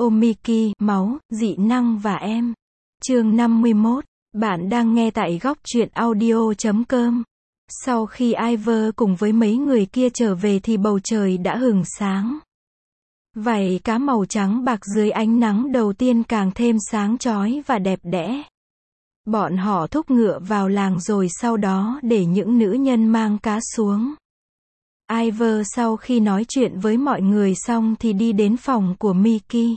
audio Miki, máu, dị năng và em. Chương 51. Bạn đang nghe tại góc truyện audio.com. Sau khi Ivor cùng với mấy người kia trở về thì bầu trời đã hửng sáng. Vảy cá màu trắng bạc dưới ánh nắng đầu tiên càng thêm sáng chói và đẹp đẽ. Bọn họ thúc ngựa vào làng rồi sau đó để những nữ nhân mang cá xuống. Ivor sau khi nói chuyện với mọi người xong thì đi đến phòng của Miki.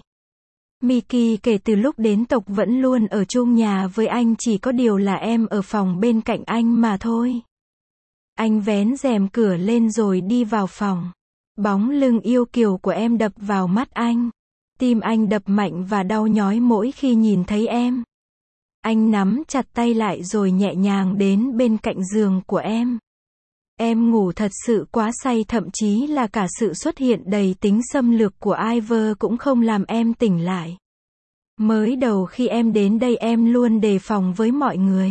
Miki kể từ lúc đến tộc vẫn luôn ở chung nhà với anh, chỉ có điều là em ở phòng bên cạnh anh mà thôi. Anh vén rèm cửa lên rồi đi vào phòng. Bóng lưng yêu kiều của em đập vào mắt anh. Tim anh đập mạnh và đau nhói mỗi khi nhìn thấy em. Anh nắm chặt tay lại rồi nhẹ nhàng đến bên cạnh giường của em. Em ngủ thật sự quá say, thậm chí là cả sự xuất hiện đầy tính xâm lược của Ivor cũng không làm em tỉnh lại. Mới đầu khi em đến đây em luôn đề phòng với mọi người.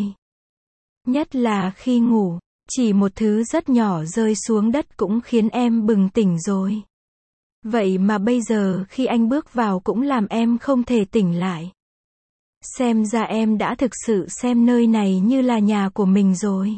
Nhất là khi ngủ, chỉ một thứ rất nhỏ rơi xuống đất cũng khiến em bừng tỉnh rồi. Vậy mà bây giờ khi anh bước vào cũng làm em không thể tỉnh lại. Xem ra em đã thực sự xem nơi này như là nhà của mình rồi.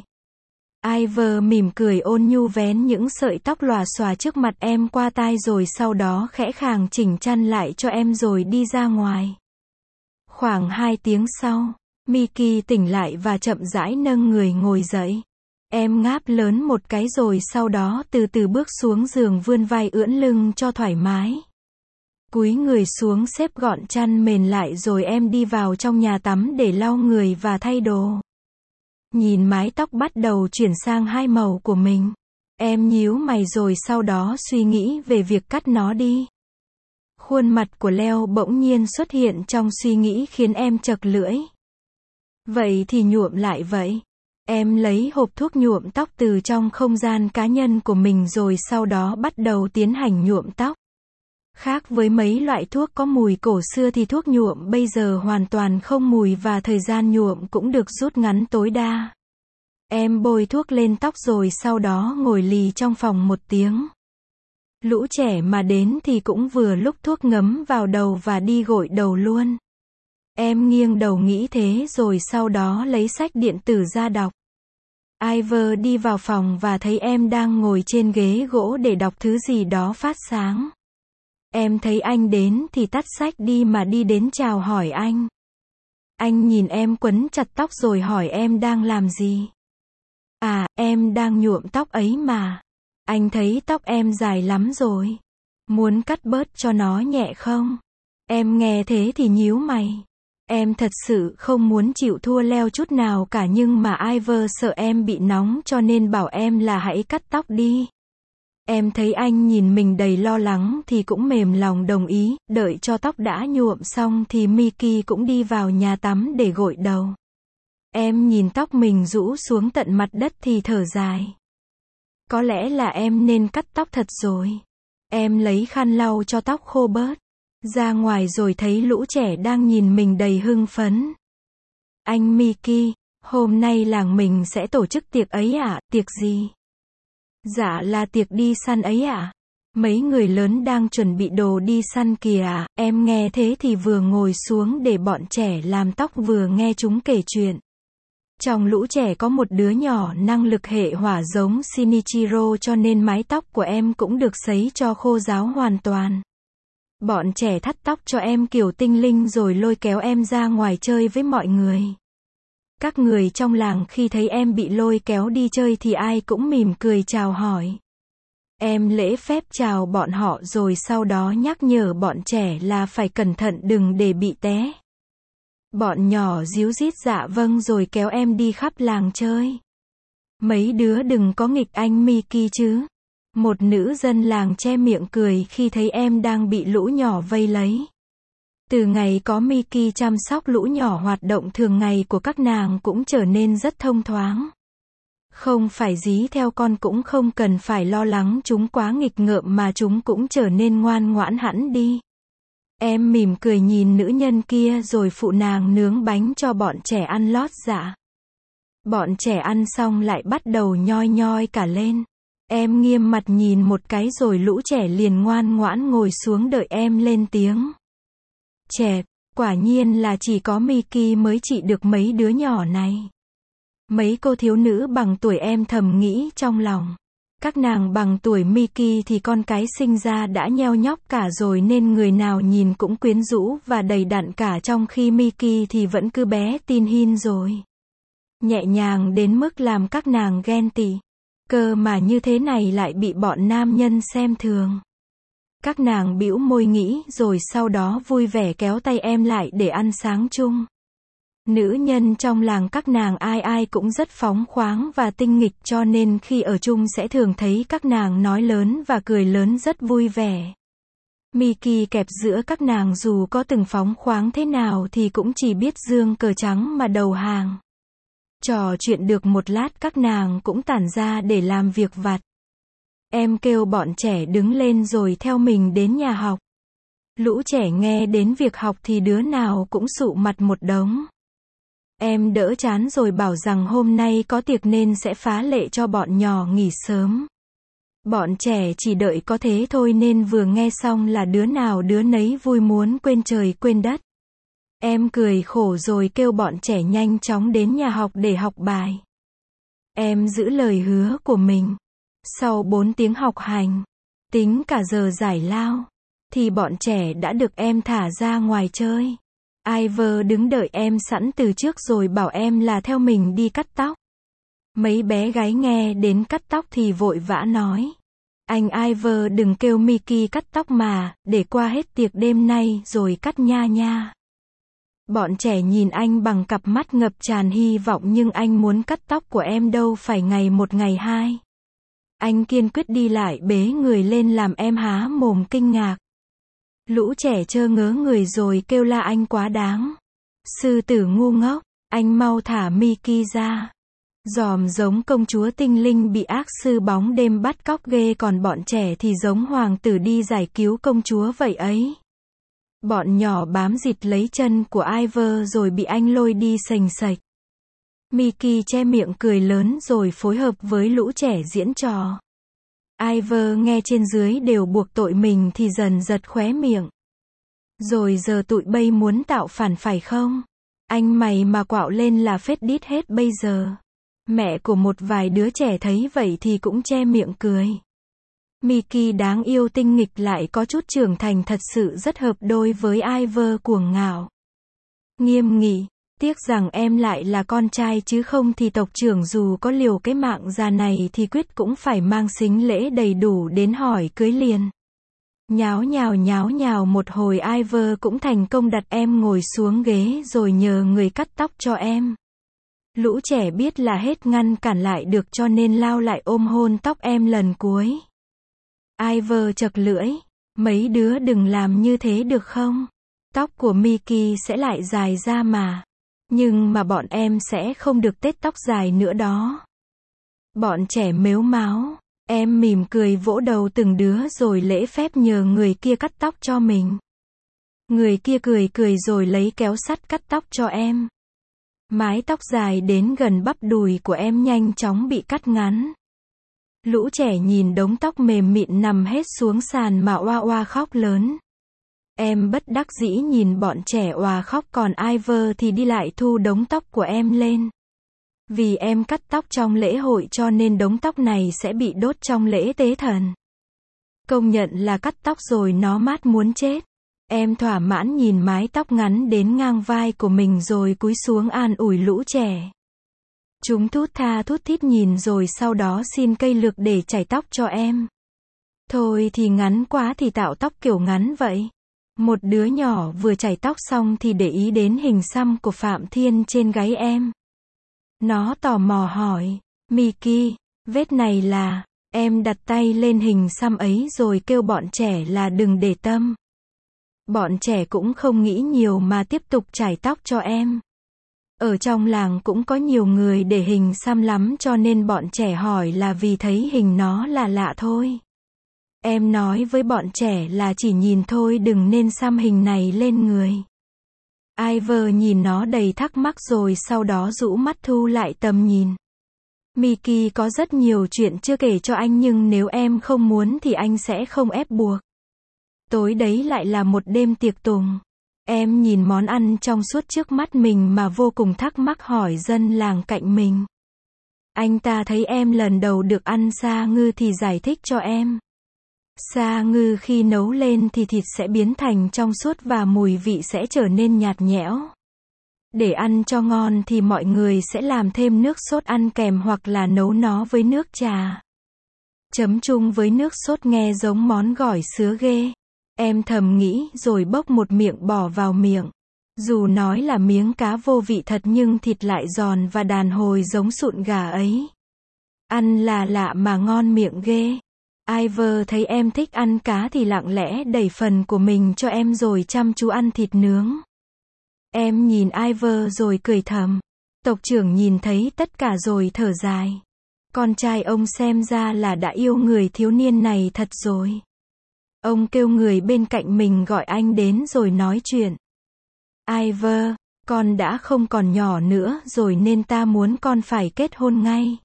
Ivor mỉm cười ôn nhu vén những sợi tóc lòa xòa trước mặt em qua tai rồi sau đó khẽ khàng chỉnh chăn lại cho em rồi đi ra ngoài. Khoảng 2 tiếng sau, Miki tỉnh lại và chậm rãi nâng người ngồi dậy. Em ngáp lớn một cái rồi sau đó từ từ bước xuống giường vươn vai ưỡn lưng cho thoải mái. Cúi người xuống xếp gọn chăn mền lại rồi em đi vào trong nhà tắm để lau người và thay đồ. Nhìn mái tóc bắt đầu chuyển sang hai màu của mình. Em nhíu mày rồi sau đó suy nghĩ về việc cắt nó đi. Khuôn mặt của Leo bỗng nhiên xuất hiện trong suy nghĩ khiến em chật lưỡi. Vậy thì nhuộm lại vậy. Em lấy hộp thuốc nhuộm tóc từ trong không gian cá nhân của mình rồi sau đó bắt đầu tiến hành nhuộm tóc. Khác với mấy loại thuốc có mùi cổ xưa thì thuốc nhuộm bây giờ hoàn toàn không mùi và thời gian nhuộm cũng được rút ngắn tối đa. Em bôi thuốc lên tóc rồi sau đó ngồi lì trong phòng 1 tiếng. Lũ trẻ mà đến thì cũng vừa lúc thuốc ngấm vào đầu và đi gội đầu luôn. Em nghiêng đầu nghĩ thế rồi sau đó lấy sách điện tử ra đọc. Ivor đi vào phòng và thấy em đang ngồi trên ghế gỗ để đọc thứ gì đó phát sáng. Em thấy anh đến thì tắt sách đi mà đi đến chào hỏi anh. Anh nhìn em quấn chặt tóc rồi hỏi em đang làm gì. À, em đang nhuộm tóc ấy mà. Anh thấy tóc em dài lắm rồi. Muốn cắt bớt cho nó nhẹ không? Em nghe thế thì nhíu mày. Em thật sự không muốn chịu thua Leo chút nào cả nhưng mà Ivor sợ em bị nóng cho nên bảo em là hãy cắt tóc đi. Em thấy anh nhìn mình đầy lo lắng thì cũng mềm lòng đồng ý, đợi cho tóc đã nhuộm xong thì Miki cũng đi vào nhà tắm để gội đầu. Em nhìn tóc mình rũ xuống tận mặt đất thì thở dài. Có lẽ là em nên cắt tóc thật rồi. Em lấy khăn lau cho tóc khô bớt. Ra ngoài rồi thấy lũ trẻ đang nhìn mình đầy hưng phấn. Anh Miki, hôm nay làng mình sẽ tổ chức tiệc ấy ạ, tiệc gì? Dạ là tiệc đi săn ấy ạ. Mấy người lớn đang chuẩn bị đồ đi săn kìa ạ. Em nghe thế thì vừa ngồi xuống để bọn trẻ làm tóc vừa nghe chúng kể chuyện. Trong lũ trẻ có một đứa nhỏ năng lực hệ hỏa giống Shinichiro cho nên mái tóc của em cũng được sấy cho khô ráo hoàn toàn. Bọn trẻ thắt tóc cho em kiểu tinh linh rồi lôi kéo em ra ngoài chơi với mọi người. Các người trong làng khi thấy em bị lôi kéo đi chơi thì ai cũng mỉm cười chào hỏi. Em lễ phép chào bọn họ rồi sau đó nhắc nhở bọn trẻ là phải cẩn thận đừng để bị té. Bọn nhỏ ríu rít dạ vâng rồi kéo em đi khắp làng chơi. Mấy đứa đừng có nghịch anh Miki chứ. Một nữ dân làng che miệng cười khi thấy em đang bị lũ nhỏ vây lấy. Từ ngày có Miki chăm sóc lũ nhỏ, hoạt động thường ngày của các nàng cũng trở nên rất thông thoáng. Không phải dí theo con cũng không cần phải lo lắng chúng quá nghịch ngợm mà chúng cũng trở nên ngoan ngoãn hẳn đi. Em mỉm cười nhìn nữ nhân kia rồi phụ nàng nướng bánh cho bọn trẻ ăn lót dạ. Bọn trẻ ăn xong lại bắt đầu nhoi nhoi cả lên. Em nghiêm mặt nhìn một cái rồi lũ trẻ liền ngoan ngoãn ngồi xuống đợi em lên tiếng. Chẹp, quả nhiên là chỉ có Miki mới trị được mấy đứa nhỏ này. Mấy cô thiếu nữ bằng tuổi em thầm nghĩ trong lòng. Các nàng bằng tuổi Miki thì con cái sinh ra đã nheo nhóc cả rồi nên người nào nhìn cũng quyến rũ và đầy đặn cả, trong khi Miki thì vẫn cứ bé tin hin rồi. Nhẹ nhàng đến mức làm các nàng ghen tị. Cơ mà như thế này lại bị bọn nam nhân xem thường. Các nàng bĩu môi nghĩ rồi sau đó vui vẻ kéo tay em lại để ăn sáng chung. Nữ nhân trong làng các nàng ai ai cũng rất phóng khoáng và tinh nghịch, cho nên khi ở chung sẽ thường thấy các nàng nói lớn và cười lớn rất vui vẻ. Miki kẹp giữa các nàng dù có từng phóng khoáng thế nào thì cũng chỉ biết giương cờ trắng mà đầu hàng. Trò chuyện được một lát các nàng cũng tản ra để làm việc vặt. Em kêu bọn trẻ đứng lên rồi theo mình đến nhà học. Lũ trẻ nghe đến việc học thì đứa nào cũng sụ mặt một đống. Em đỡ chán rồi bảo rằng hôm nay có tiệc nên sẽ phá lệ cho bọn nhỏ nghỉ sớm. Bọn trẻ chỉ đợi có thế thôi nên vừa nghe xong là đứa nào đứa nấy vui muốn quên trời quên đất. Em cười khổ rồi kêu bọn trẻ nhanh chóng đến nhà học để học bài. Em giữ lời hứa của mình. Sau 4 tiếng học hành, tính cả giờ giải lao, thì bọn trẻ đã được em thả ra ngoài chơi. Iver đứng đợi em sẵn từ trước rồi bảo em là theo mình đi cắt tóc. Mấy bé gái nghe đến cắt tóc thì vội vã nói. Anh Iver đừng kêu Miki cắt tóc mà, để qua hết tiệc đêm nay rồi cắt nha nha. Bọn trẻ nhìn anh bằng cặp mắt ngập tràn hy vọng nhưng anh muốn cắt tóc của em đâu phải ngày một ngày hai. Anh kiên quyết đi lại bế người lên làm em há mồm kinh ngạc. Lũ trẻ trơ ngớ người rồi kêu la anh quá đáng. Sư tử ngu ngốc, anh mau thả Miki ra. Dòm giống công chúa tinh linh bị ác sư bóng đêm bắt cóc ghê, còn bọn trẻ thì giống hoàng tử đi giải cứu công chúa vậy ấy. Bọn nhỏ bám dịt lấy chân của Iver rồi bị anh lôi đi sành sạch. Miki che miệng cười lớn rồi phối hợp với lũ trẻ diễn trò. Iver nghe trên dưới đều buộc tội mình thì dần giật khóe miệng. Rồi giờ tụi bay muốn tạo phản phải không? Anh mày mà quạo lên là phết đít hết bây giờ. Mẹ của một vài đứa trẻ thấy vậy thì cũng che miệng cười. Miki đáng yêu tinh nghịch lại có chút trưởng thành thật sự rất hợp đôi với Iver cuồng ngạo. Nghiêm nghị, tiếc rằng em lại là con trai chứ không thì tộc trưởng dù có liều cái mạng già này thì quyết cũng phải mang sính lễ đầy đủ đến hỏi cưới liền. Nháo nhào một hồi Iver cũng thành công đặt em ngồi xuống ghế rồi nhờ người cắt tóc cho em. Lũ trẻ biết là hết ngăn cản lại được cho nên lao lại ôm hôn tóc em lần cuối. Iver chật lưỡi, mấy đứa đừng làm như thế được không? Tóc của Miki sẽ lại dài ra mà. Nhưng mà bọn em sẽ không được tết tóc dài nữa đó. Bọn trẻ mếu máo, em mỉm cười vỗ đầu từng đứa rồi lễ phép nhờ người kia cắt tóc cho mình. Người kia cười rồi lấy kéo sắt cắt tóc cho em. Mái tóc dài đến gần bắp đùi của em nhanh chóng bị cắt ngắn. Lũ trẻ nhìn đống tóc mềm mịn nằm hết xuống sàn mà oa oa khóc lớn. Em bất đắc dĩ nhìn bọn trẻ òa khóc, còn Iver thì đi lại thu đống tóc của em lên. Vì em cắt tóc trong lễ hội cho nên đống tóc này sẽ bị đốt trong lễ tế thần. Công nhận là cắt tóc rồi nó mát muốn chết. Em thỏa mãn nhìn mái tóc ngắn đến ngang vai của mình rồi cúi xuống an ủi lũ trẻ. Chúng thút tha thút thít nhìn rồi sau đó xin cây lược để chải tóc cho em. Thôi thì ngắn quá thì tạo tóc kiểu ngắn vậy. Một đứa nhỏ vừa chải tóc xong thì để ý đến hình xăm của Phạm Thiên trên gáy em. Nó tò mò hỏi, Miki, vết này là... Em đặt tay lên hình xăm ấy rồi kêu bọn trẻ là đừng để tâm. Bọn trẻ cũng không nghĩ nhiều mà tiếp tục chải tóc cho em. Ở trong làng cũng có nhiều người để hình xăm lắm cho nên bọn trẻ hỏi là vì thấy hình nó là lạ thôi. Em nói với bọn trẻ là chỉ nhìn thôi đừng nên xăm hình này lên người. Iver nhìn nó đầy thắc mắc rồi sau đó rũ mắt thu lại tầm nhìn. Miki có rất nhiều chuyện chưa kể cho anh nhưng nếu em không muốn thì anh sẽ không ép buộc. Tối đấy lại là một đêm tiệc tùng. Em nhìn món ăn trong suốt trước mắt mình mà vô cùng thắc mắc hỏi dân làng cạnh mình. Anh ta thấy em lần đầu được ăn sa ngư thì giải thích cho em. Sa ngư khi nấu lên thì thịt sẽ biến thành trong suốt và mùi vị sẽ trở nên nhạt nhẽo. Để ăn cho ngon thì mọi người sẽ làm thêm nước sốt ăn kèm hoặc là nấu nó với nước trà. Chấm chung với nước sốt nghe giống món gỏi sứa ghê. Em thầm nghĩ rồi bốc một miệng bỏ vào miệng. Dù nói là miếng cá vô vị thật nhưng thịt lại giòn và đàn hồi giống sụn gà ấy. Ăn là lạ mà ngon miệng ghê. Iver thấy em thích ăn cá thì lặng lẽ đẩy phần của mình cho em rồi chăm chú ăn thịt nướng. Em nhìn Iver rồi cười thầm. Tộc trưởng nhìn thấy tất cả rồi thở dài. Con trai ông xem ra là đã yêu người thiếu niên này thật rồi. Ông kêu người bên cạnh mình gọi anh đến rồi nói chuyện. Iver, con đã không còn nhỏ nữa rồi nên ta muốn con phải kết hôn ngay.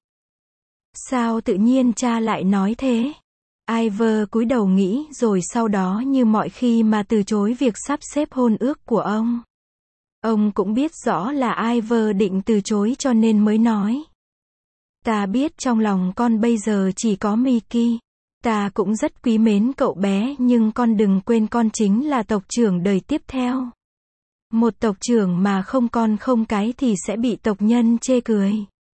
Sao tự nhiên cha lại nói thế? Iver cúi đầu nghĩ rồi sau đó như mọi khi mà từ chối việc sắp xếp hôn ước của ông. Ông cũng biết rõ là Iver định từ chối cho nên mới nói. Ta biết trong lòng con bây giờ chỉ có Mickey. Ta cũng rất quý mến cậu bé nhưng con đừng quên con chính là tộc trưởng đời tiếp theo. Một tộc trưởng mà không con không cái thì sẽ bị tộc nhân chê cười.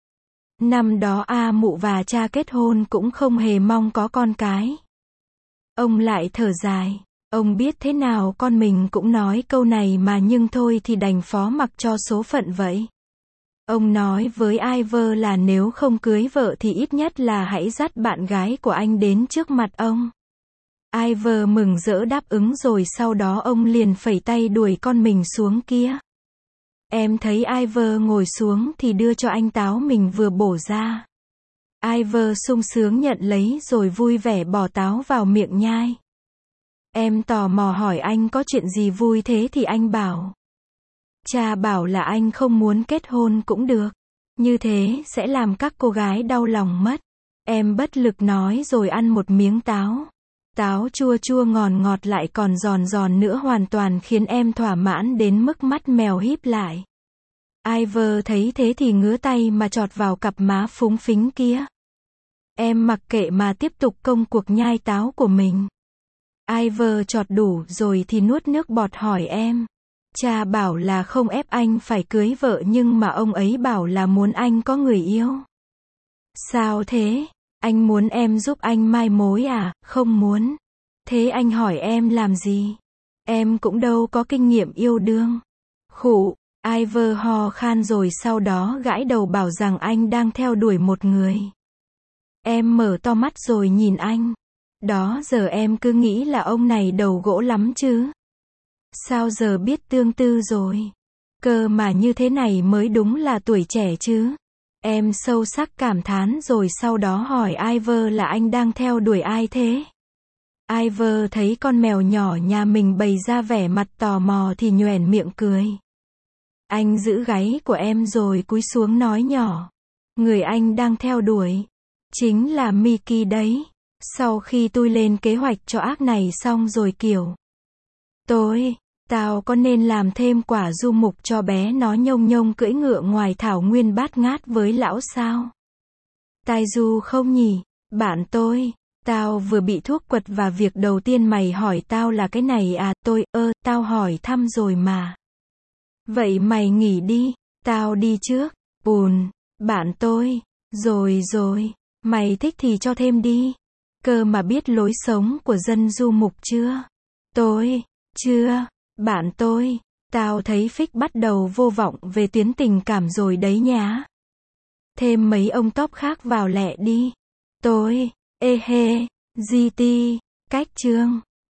Năm đó A Mụ và cha kết hôn cũng không hề mong có con cái. Ông lại thở dài. Ông biết thế nào con mình cũng nói câu này mà nhưng thôi thì đành phó mặc cho số phận vậy. Ông nói với Iver là nếu không cưới vợ thì ít nhất là hãy dắt bạn gái của anh đến trước mặt ông. Iver mừng rỡ đáp ứng rồi sau đó ông liền phẩy tay đuổi con mình xuống kia. Em thấy Iver ngồi xuống thì đưa cho anh táo mình vừa bổ ra. Iver sung sướng nhận lấy rồi vui vẻ bỏ táo vào miệng nhai. Em tò mò hỏi anh có chuyện gì vui thế thì anh bảo. Cha bảo là anh không muốn kết hôn cũng được. Như thế sẽ làm các cô gái đau lòng mất. Em bất lực nói rồi ăn một miếng táo. Táo chua chua ngọt ngọt lại còn giòn giòn nữa hoàn toàn khiến em thỏa mãn đến mức mắt mèo híp lại. Iver thấy thế thì ngứa tay mà chọt vào cặp má phúng phính kia. Em mặc kệ mà tiếp tục công cuộc nhai táo của mình. Iver chọt đủ rồi thì nuốt nước bọt hỏi em. Cha bảo là không ép anh phải cưới vợ nhưng mà ông ấy bảo là muốn anh có người yêu. Sao thế? Anh muốn em giúp anh mai mối à? Không muốn. Thế anh hỏi em làm gì? Em cũng đâu có kinh nghiệm yêu đương. Khụ, Iver ho khan rồi sau đó gãi đầu bảo rằng anh đang theo đuổi một người. Em mở to mắt rồi nhìn anh. Đó giờ em cứ nghĩ là ông này đầu gỗ lắm chứ. Sao giờ biết tương tư rồi? Cơ mà như thế này mới đúng là tuổi trẻ chứ. Em sâu sắc cảm thán rồi sau đó hỏi Iver là anh đang theo đuổi ai thế? Iver thấy con mèo nhỏ nhà mình bày ra vẻ mặt tò mò thì nhoẻn miệng cười. Anh giữ gáy của em rồi cúi xuống nói nhỏ. Người anh đang theo đuổi chính là Mickey đấy. Sau khi tôi lên kế hoạch cho ác này xong rồi kiểu. Tao có nên làm thêm quả du mục cho bé nó nhông nhông cưỡi ngựa ngoài thảo nguyên bát ngát với lão sao? Tai du không nhỉ? Bạn tôi, tao vừa bị thuốc quật và việc đầu tiên mày hỏi tao là cái này à? Tao hỏi thăm rồi mà. Vậy mày nghỉ đi, tao đi trước. Bạn tôi, rồi, mày thích thì cho thêm đi. Cơ mà biết lối sống của dân du mục chưa? Chưa. Bạn tôi, tao thấy Phích bắt đầu vô vọng về tuyến tình cảm rồi đấy nhá. Thêm mấy ông top khác vào lẹ đi. GT, cách chương.